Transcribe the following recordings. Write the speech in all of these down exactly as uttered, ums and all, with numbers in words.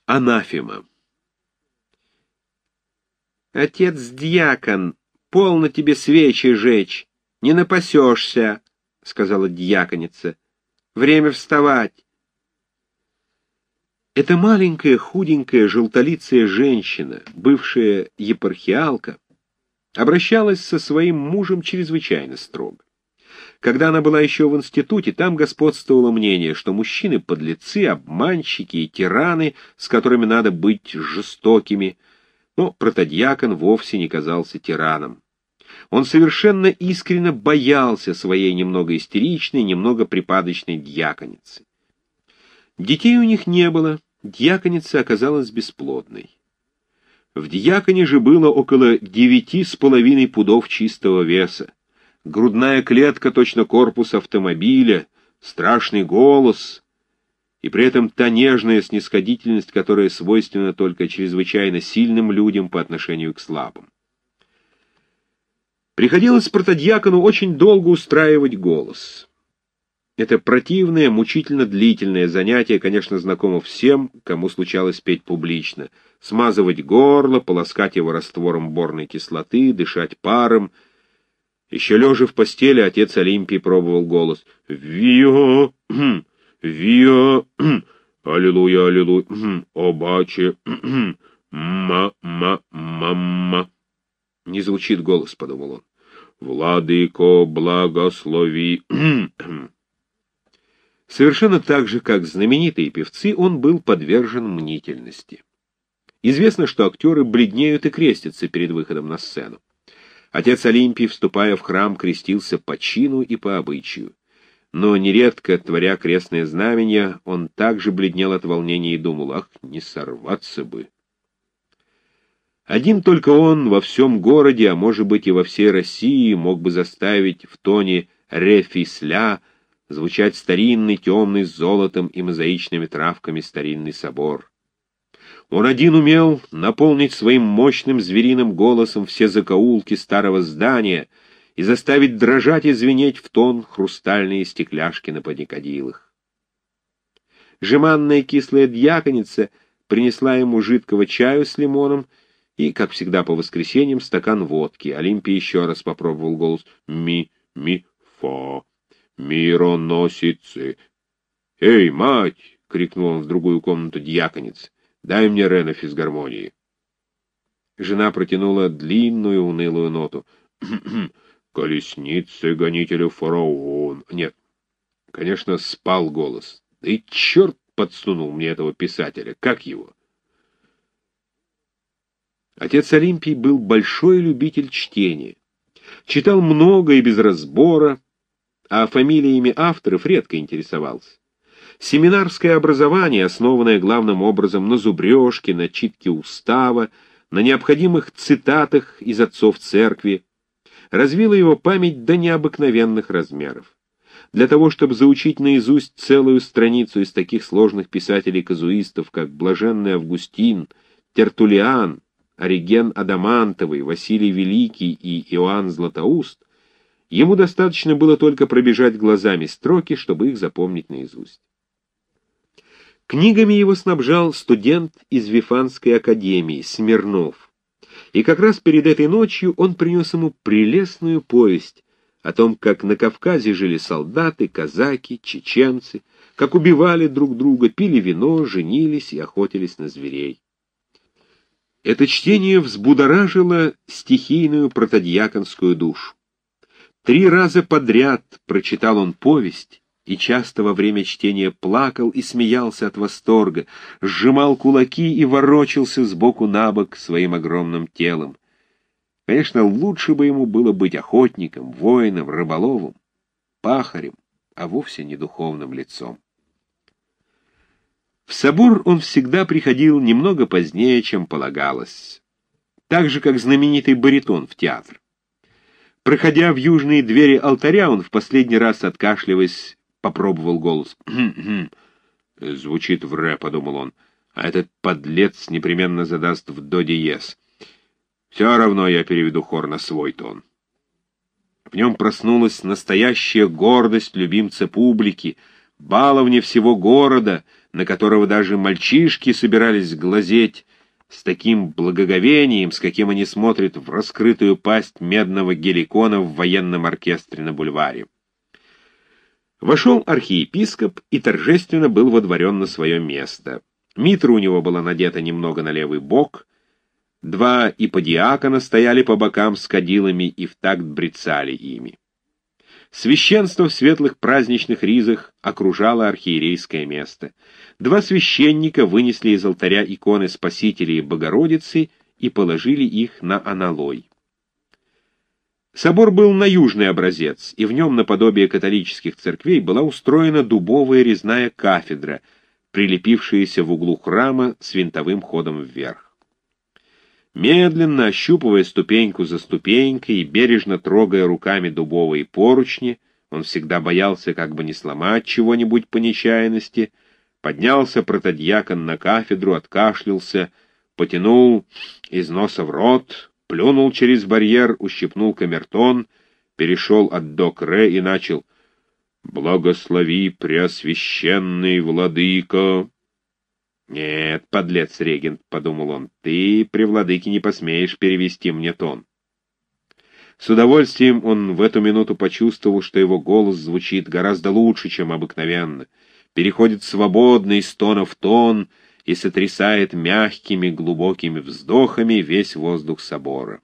Анафема. «Отец-дьякон, полно тебе свечи жечь, не напасешься», — сказала дьяконица. «Время вставать». Эта маленькая, худенькая, желтолицая женщина, бывшая епархиалка, обращалась со своим мужем чрезвычайно строго. Когда она была еще в институте, там господствовало мнение, что мужчины — подлецы, обманщики и тираны, с которыми надо быть жестокими, но протодьякон вовсе не казался тираном. Он совершенно искренне боялся своей немного истеричной, немного припадочной дьяконицы. Детей у них не было, дьяконица оказалась бесплодной. В дьяконе же было около девяти с половиной пудов чистого веса. Грудная клетка, точно корпус автомобиля, страшный голос, и при этом та нежная снисходительность, которая свойственна только чрезвычайно сильным людям по отношению к слабым. Приходилось протодьякону очень долго устраивать голос. Это противное, мучительно длительное занятие, конечно, знакомо всем, кому случалось петь публично. Смазывать горло, полоскать его раствором борной кислоты, дышать паром. Еще лежа в постели, отец Олимпий пробовал голос. «Вио! Вио! Аллилуйя, аллилуйя! О, баче! Ма-ма-ма-ма!» Не звучит голос, — подумал он. «Владыко, благослови!» Совершенно так же, как знаменитые певцы, он был подвержен мнительности. Известно, что актеры бледнеют и крестятся перед выходом на сцену. Отец Олимпий, вступая в храм, крестился по чину и по обычаю. Но нередко, творя крестное знамение, он также бледнел от волнения и думал: «Ах, не сорваться бы!» Один только он во всем городе, а может быть и во всей России, мог бы заставить в тоне ре-фи-ля звучать старинный, темный, с золотом и мозаичными травками старинный собор. Он один умел наполнить своим мощным звериным голосом все закоулки старого здания и заставить дрожать и звенеть в тон хрустальные стекляшки на паникадилах. Жеманная кислая дьяконица принесла ему жидкого чаю с лимоном и, как всегда по воскресеньям, стакан водки. Олимпий еще раз попробовал голос. «Ми-ми-фа, мироносицы». «Эй, мать!» — крикнул он в другую комнату дьяконицы. «Дай мне Ре на физгармонии». Жена протянула длинную унылую ноту. «Колесницы гонителя фараон». Нет, конечно, спал голос. Да и черт подсунул мне этого писателя. Как его? Отец Олимпий был большой любитель чтения. Читал много и без разбора, а фамилиями авторов редко интересовался. Семинарское образование, основанное главным образом на зубрежке, на читке устава, на необходимых цитатах из отцов церкви, развило его память до необыкновенных размеров. Для того, чтобы заучить наизусть целую страницу из таких сложных писателей-казуистов, как Блаженный Августин, Тертуллиан, Ориген Адамантовый, Василий Великий и Иоанн Златоуст, ему достаточно было только пробежать глазами строки, чтобы их запомнить наизусть. Книгами его снабжал студент из Вифанской академии, Смирнов. И как раз перед этой ночью он принес ему прелестную повесть о том, как на Кавказе жили солдаты, казаки, чеченцы, как убивали друг друга, пили вино, женились и охотились на зверей. Это чтение взбудоражило стихийную протодьяконскую душу. Три раза подряд прочитал он повесть, и часто во время чтения плакал и смеялся от восторга, сжимал кулаки и ворочался сбоку на бок своим огромным телом. Конечно, лучше бы ему было быть охотником, воином, рыболовом, пахарем, а вовсе не духовным лицом. В собор он всегда приходил немного позднее, чем полагалось, так же, как знаменитый баритон в театр. Проходя в южные двери алтаря, он в последний раз, откашливаясь, попробовал голос. «Звучит в ре», — подумал он, — «а этот подлец непременно задаст в до диез. Все равно я переведу хор на свой тон». В нем проснулась настоящая гордость любимца публики, баловня всего города, на которого даже мальчишки собирались глазеть с таким благоговением, с каким они смотрят в раскрытую пасть медного геликона в военном оркестре на бульваре. Вошел архиепископ и торжественно был водворен на свое место. Митра у него была надета немного на левый бок, два иподиакона стояли по бокам с кадилами и в такт брецали ими. Священство в светлых праздничных ризах окружало архиерейское место. Два священника вынесли из алтаря иконы Спасителя и Богородицы и положили их на аналой. Собор был на южный образец, и в нем, наподобие католических церквей, была устроена дубовая резная кафедра, прилепившаяся в углу храма с винтовым ходом вверх. Медленно, ощупывая ступеньку за ступенькой и бережно трогая руками дубовые поручни, он всегда боялся как бы не сломать чего-нибудь по нечаянности, поднялся протодьякон на кафедру, откашлялся, потянул из носа в рот, плюнул через барьер, ущипнул камертон, перешел от до к ре и начал «Благослови, преосвященный владыко». «Нет, подлец-регент», — подумал он, — «ты при владыке не посмеешь перевести мне тон». С удовольствием он в эту минуту почувствовал, что его голос звучит гораздо лучше, чем обыкновенно, переходит свободно из тона в тон и сотрясает мягкими глубокими вздохами весь воздух собора.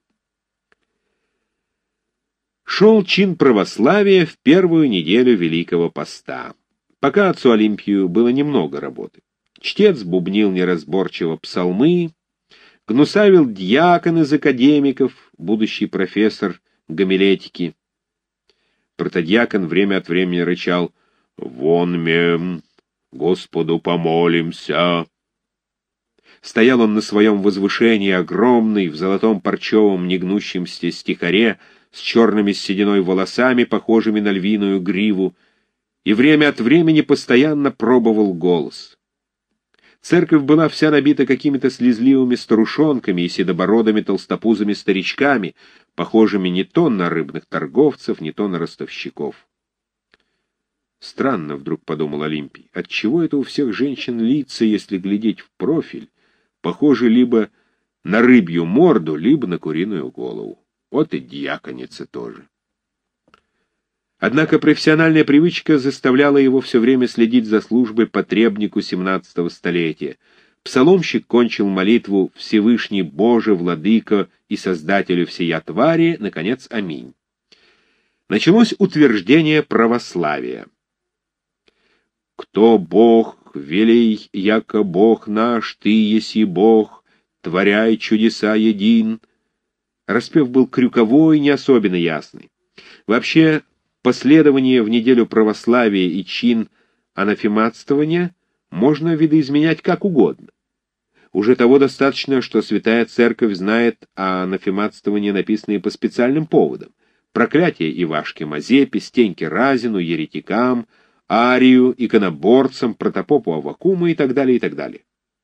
Шел чин православия в первую неделю Великого Поста. Пока отцу Олимпию было немного работы. Чтец бубнил неразборчиво псалмы, гнусавил дьякон из академиков, будущий профессор гомилетики. Протодьякон время от времени рычал «Вон мем, Господу помолимся». Стоял он на своем возвышении, огромный, в золотом парчевом негнущемся стихаре, с черными сединой волосами, похожими на львиную гриву, и время от времени постоянно пробовал голос. Церковь была вся набита какими-то слезливыми старушонками и седобородыми толстопузыми старичками, похожими не то на рыбных торговцев, не то на ростовщиков. Странно, вдруг подумал Олимпий, отчего это у всех женщин лица, если глядеть в профиль, похожи либо на рыбью морду, либо на куриную голову. Вот и дьяконица тоже. Однако профессиональная привычка заставляла его все время следить за службой потребнику семнадцатого столетия. Псаломщик кончил молитву «Всевышний Боже, Владыко и Создателю всея твари», наконец, аминь. Началось утверждение православия. «Кто Бог, велей, яко Бог наш, Ты еси Бог, творяй чудеса един». Распев был крюковой, не особенно ясный. Вообще, последование в неделю православия и чин анафематствования можно видоизменять как угодно. Уже того достаточно, что Святая Церковь знает о анафематствовании, написанные по специальным поводам. Проклятие Ивашке Мазепе, Стеньке Разину, еретикам, Арию, иконоборцам, протопопу Аввакуму и так далее, и так далее.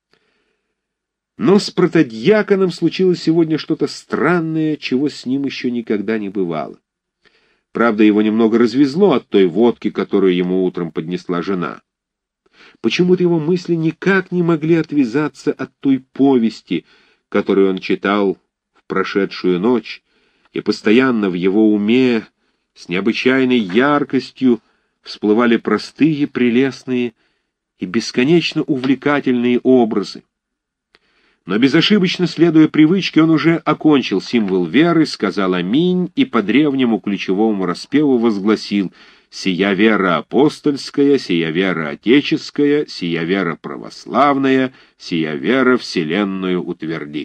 Но с протодьяконом случилось сегодня что-то странное, чего с ним еще никогда не бывало. Правда, его немного развезло от той водки, которую ему утром поднесла жена. Почему-то его мысли никак не могли отвязаться от той повести, которую он читал в прошедшую ночь, и постоянно в его уме с необычайной яркостью всплывали простые, прелестные и бесконечно увлекательные образы. Но безошибочно следуя привычке, он уже окончил символ веры, сказал «Аминь» и по древнему ключевому распеву возгласил «Сия вера апостольская, сия вера отеческая, сия вера православная, сия вера вселенную утверди».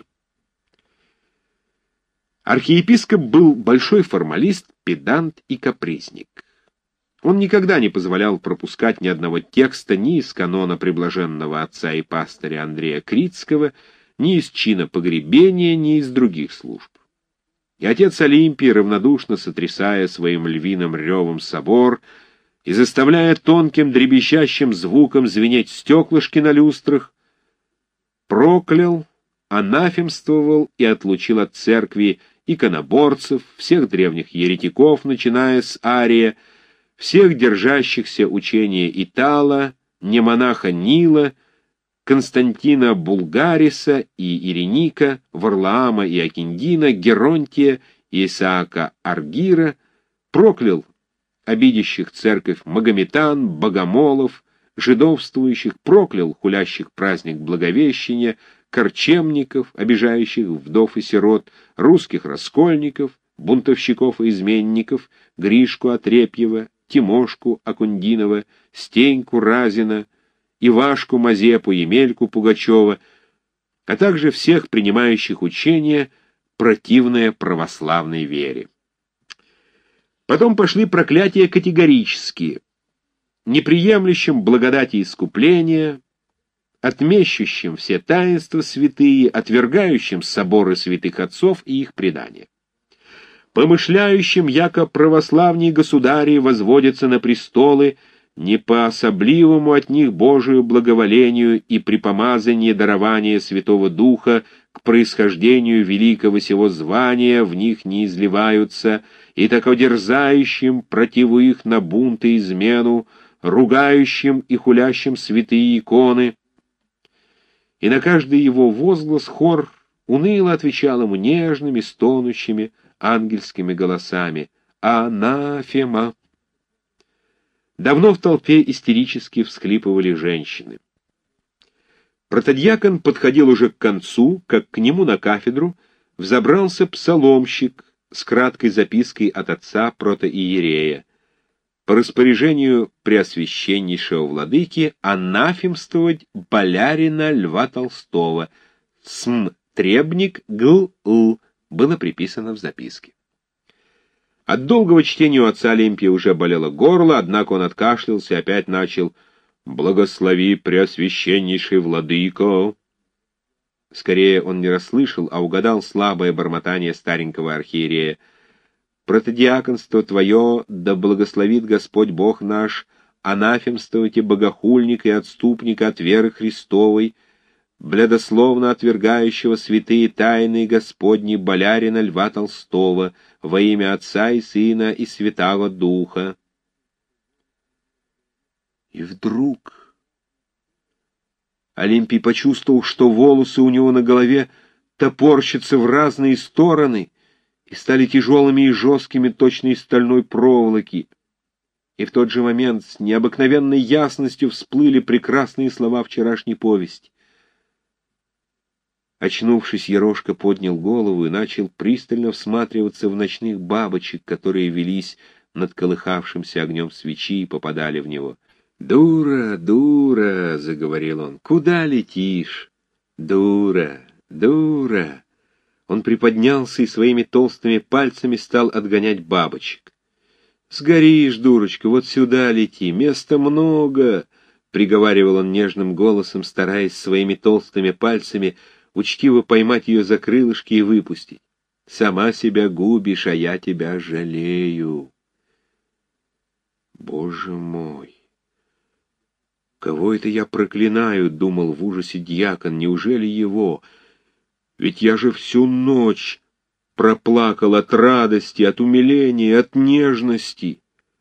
Архиепископ был большой формалист, педант и капризник. Он никогда не позволял пропускать ни одного текста ни из канона приблаженного отца и пастыря Андрея Крицкого, ни из чина погребения, ни из других служб. И отец Олимпий, равнодушно сотрясая своим львиным ревом собор и заставляя тонким дребезжащим звуком звенеть стеклышки на люстрах, проклял, анафемствовал и отлучил от церкви иконоборцев, всех древних еретиков, начиная с Ария, всех держащихся учения Итала, Немонаха Нила, Константина Булгариса и Ириника, Варлаама и Акиндина, Геронтия и Исаака Аргира, проклял обидящих церковь магометан, богомолов, жидовствующих, проклял хулящих праздник Благовещения, корчемников, обижающих вдов и сирот, русских раскольников, бунтовщиков и изменников, Гришку Отрепьева, Тимошку Акундинова, Стеньку Разина, Ивашку Мазепу, Емельку Пугачева, а также всех принимающих учение, противное православной вере. Потом пошли проклятия категорические, неприемлющим благодати искупления, отмещущим все таинства святые, отвергающим соборы святых отцов и их предания, помышляющим, яко православные государи возводятся на престолы не по особливому от них Божию благоволению и при помазании дарования Святого Духа к происхождению великого сего звания в них не изливаются, и так одерзающим противу их на бунт и измену, ругающим и хулящим святые иконы. И на каждый его возглас хор уныло отвечал ему нежными, стонущими, ангельскими голосами: «Анафема». Давно в толпе истерически всхлипывали женщины. Протодьякон подходил уже к концу, как к нему на кафедру взобрался псаломщик с краткой запиской от отца протоиерея: по распоряжению преосвященнейшего владыки анафемствовать болярина Льва Толстого, см. Требник Г.Л. было приписано в записке. От долгого чтения у отца Олимпия уже болело горло, однако он откашлялся и опять начал: «Благослови, преосвященнейший владыко». Скорее он не расслышал, а угадал слабое бормотание старенького архиерея: «Протодиаконство твое, да благословит Господь Бог наш, анафемствуйте богохульника и отступника от веры Христовой, блядословно отвергающего святые тайны Господни болярина Льва Толстого, во имя Отца и Сына и Святаго Духа». И вдруг Олимпий почувствовал, что волосы у него на голове топорщатся в разные стороны и стали тяжелыми и жесткими, точно из стальной проволоки. И в тот же момент с необыкновенной ясностью всплыли прекрасные слова вчерашней повести. Очнувшись, Ерошка поднял голову и начал пристально всматриваться в ночных бабочек, которые велись над колыхавшимся огнем свечи и попадали в него. «Дура, дура!» — заговорил он. «Куда летишь? Дура, дура!» Он приподнялся и своими толстыми пальцами стал отгонять бабочек. «Сгоришь, дурочка, вот сюда лети, места много!» — приговаривал он нежным голосом, стараясь своими толстыми пальцами учтиво поймать ее за крылышки и выпустить. «Сама себя губишь, а я тебя жалею». «Боже мой! Кого это я проклинаю?» — думал в ужасе дьякон. «Неужели его? Ведь я же всю ночь проплакал от радости, от умиления, от нежности».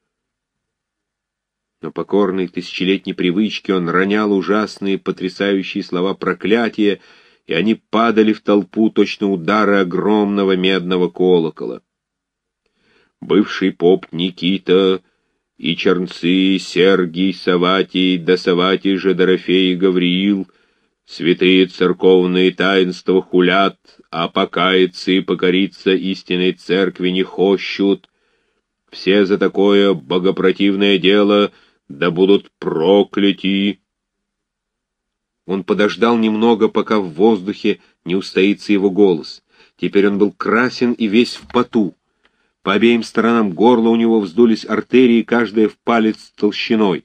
Но покорный тысячелетней привычке он ронял ужасные, потрясающие слова проклятия, и они падали в толпу точно удары огромного медного колокола. Бывший поп Никита и чернцы Сергий, Саватий, да Саватий же Дорофей и Гавриил святые церковные таинства хулят, а покаяться и покориться истинной церкви не хощут. Все за такое богопротивное дело да будут прокляти». Он подождал немного, пока в воздухе не устоится его голос. Теперь он был красен и весь в поту. По обеим сторонам горла у него вздулись артерии, каждая в палец толщиной.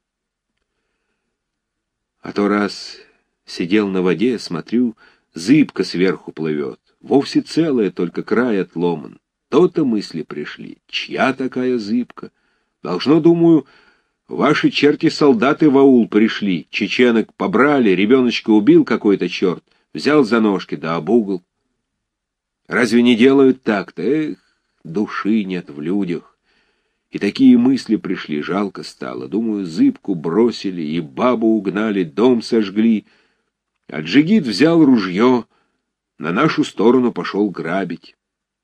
А то раз сидел на воде, смотрю, зыбка сверху плывет, вовсе целая, только край отломан. То-то мысли пришли, чья такая зыбка? Должно, думаю, ваши черти-солдаты в аул пришли, чеченок побрали, ребеночка убил какой-то черт, взял за ножки да об угол. Разве не делают так-то? Эх, души нет в людях. И такие мысли пришли, жалко стало. Думаю, Зыбку бросили, и бабу угнали, дом сожгли. А Джигит взял ружье, на нашу сторону пошел грабить.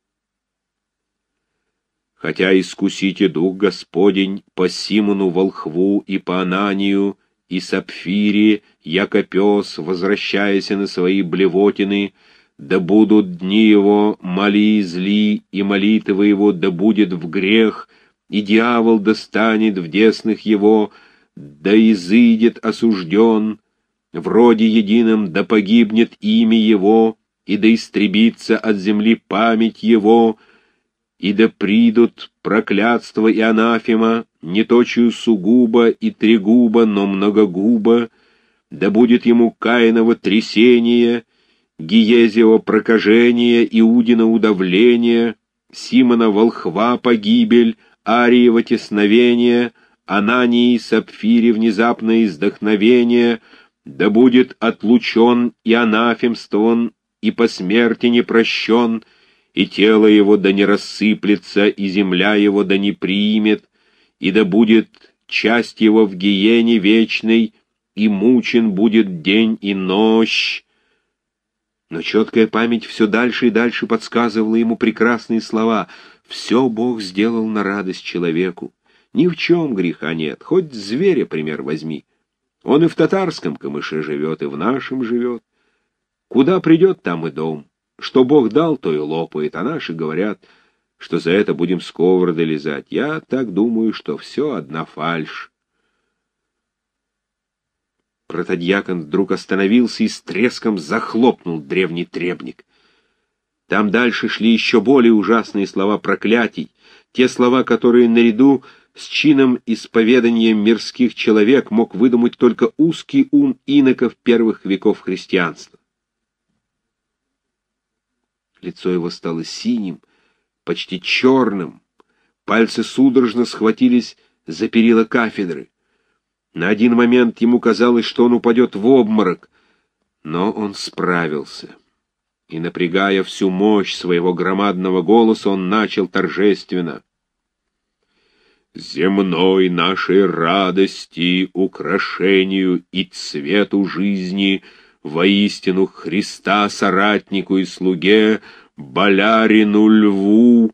Хотя искусите дух Господень по Симону волхву и по Ананию, и Сапфире, яко пес, возвращаясь на свои блевотины, да будут дни его мали и зли, и молитвы его да будет в грех, и дьявол достанет в десных его, да изыдет осужден, в роде едином да погибнет имя его, и да истребится от земли память его, и да придут проклятство и анафема, не точию сугубо и трегубо, но многогубо, да будет ему Каиново трясение, Гиезио прокажение, Иудина удавление, Симона волхва погибель, Ариева тесновение, Анании Сапфире внезапное издохновение, да будет отлучен и анафемствован, и по смерти не прощен, и тело его да не рассыплется, и земля его да не примет, и да будет часть его в гиене вечной, и мучен будет день и ночь. Но четкая память все дальше и дальше подсказывала ему прекрасные слова. Все Бог сделал на радость человеку. Ни в чем греха нет, хоть зверя пример возьми. Он и в татарском камыше живет, и в нашем живет. Куда придет, там и дом. Что Бог дал, то и лопает, а наши говорят, что за это будем сковороды лизать. Я так думаю, что все одна фальшь. Протодьякон вдруг остановился и с треском захлопнул древний требник. Там дальше шли еще более ужасные слова проклятий, те слова, которые наряду с чином исповедания мирских человек мог выдумать только узкий ум иноков первых веков христианства. Лицо его стало синим, почти черным, пальцы судорожно схватились за перила кафедры. На один момент ему казалось, что он упадет в обморок, но он справился. И, напрягая всю мощь своего громадного голоса, он начал торжественно: «Земной нашей радости, украшению и цвету жизни, воистину Христа соратнику и слуге, болярину льву».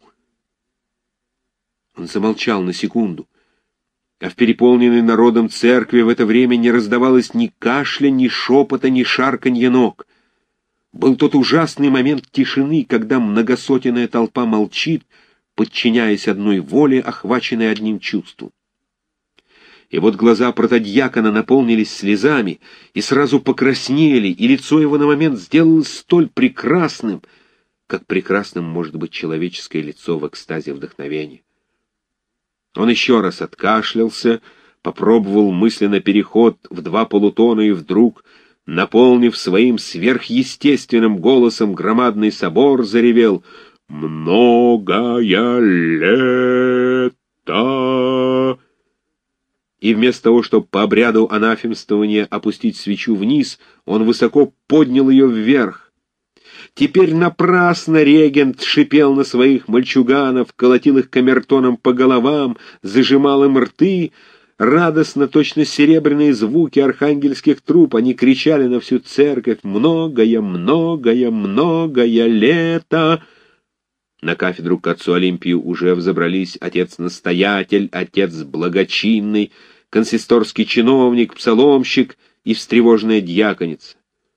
Он замолчал на секунду, а в переполненной народом церкви в это время не раздавалось ни кашля, ни шепота, ни шарканья ног. Был тот ужасный момент тишины, когда многосотенная толпа молчит, подчиняясь одной воле, охваченной одним чувством. И вот глаза протодьякона наполнились слезами и сразу покраснели, и лицо его на момент сделалось столь прекрасным, как прекрасным может быть человеческое лицо в экстазе вдохновения. Он еще раз откашлялся, попробовал мысленно переход в два полутона и вдруг, наполнив своим сверхъестественным голосом громадный собор, заревел: «Многое лето!» И вместо того, чтобы по обряду анафемствования опустить свечу вниз, он высоко поднял ее вверх. Теперь напрасно регент шипел на своих мальчуганов, колотил их камертоном по головам, зажимал им рты. Радостно, точно серебряные звуки архангельских труб, они кричали на всю церковь: «Многое, многое, многое лето!» На кафедру к отцу Олимпию уже взобрались отец-настоятель, отец благочинный, консисторский чиновник, псаломщик и встревоженная дьяконица.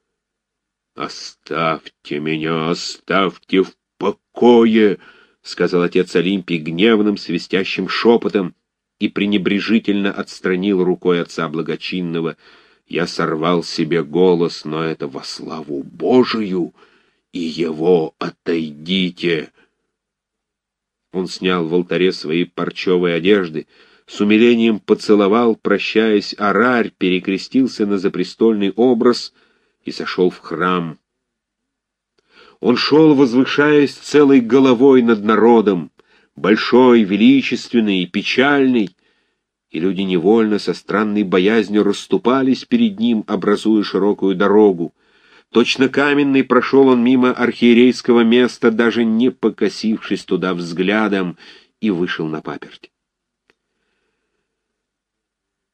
«Оставьте меня, оставьте в покое!» — сказал отец Олимпий гневным свистящим шепотом и пренебрежительно отстранил рукой отца благочинного. «Я сорвал себе голос, но это во славу Божию, и его отойдите!» Он снял в алтаре свои парчевые одежды, с умилением поцеловал, прощаясь, орарь, перекрестился на запрестольный образ и сошел в храм. Он шел, возвышаясь целой головой над народом, большой, величественный и печальный, и люди невольно со странной боязнью расступались перед ним, образуя широкую дорогу. Точно каменный прошел он мимо архиерейского места, даже не покосившись туда взглядом, и вышел на паперть.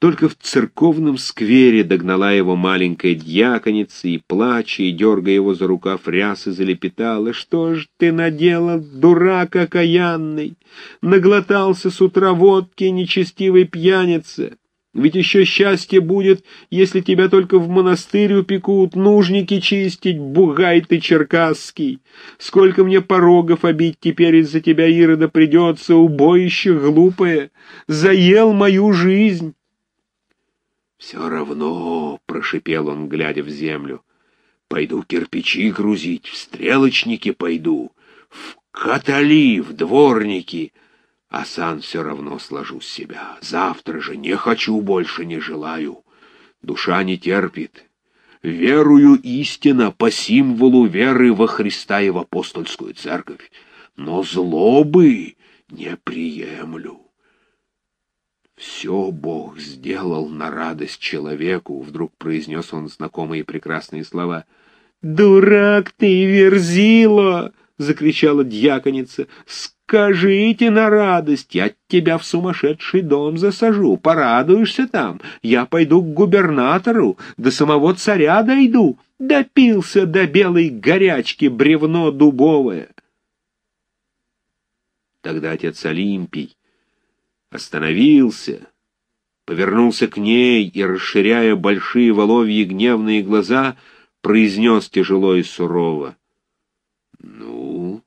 Только в церковном сквере догнала его маленькая дьяконица и, плача и дергая его за рукав рясы, залепетала: «Что ж ты наделал, дурак окаянный? Наглотался с утра водки, нечестивой пьяница. Ведь еще счастье будет, если тебя только в монастырь упекут, нужники чистить, бугай ты черкасский. Сколько мне порогов обить теперь из-за тебя, Ирода, придется, убоище глупое, заел мою жизнь». «Все равно», — прошипел он, глядя в землю, — «пойду кирпичи грузить, в стрелочники пойду, в катали, в дворники, а сан все равно сложу с себя. Завтра же не хочу, больше не желаю. Душа не терпит. Верую истинно по символу веры во Христа и в апостольскую церковь, но злобы не приемлю». «Все Бог сделал на радость человеку», — вдруг произнес он знакомые прекрасные слова. «Дурак ты, Верзила!» — закричала дьяконица. «Скажите на радость, я тебя в сумасшедший дом засажу, порадуешься там. Я пойду к губернатору, до самого царя дойду. Допился до белой горячки бревно дубовое». Тогда отец Олимпий остановился, повернулся к ней и, расширяя большие воловьи гневные глаза, произнес тяжело и сурово: «Ну?»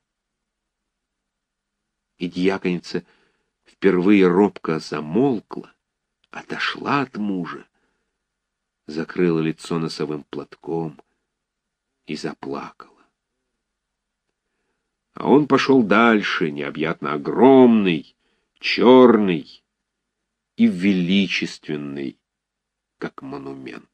И дьяконица впервые робко замолкла, отошла от мужа, закрыла лицо носовым платком и заплакала. А он пошел дальше, необъятно огромный, черный и величественный, как монумент.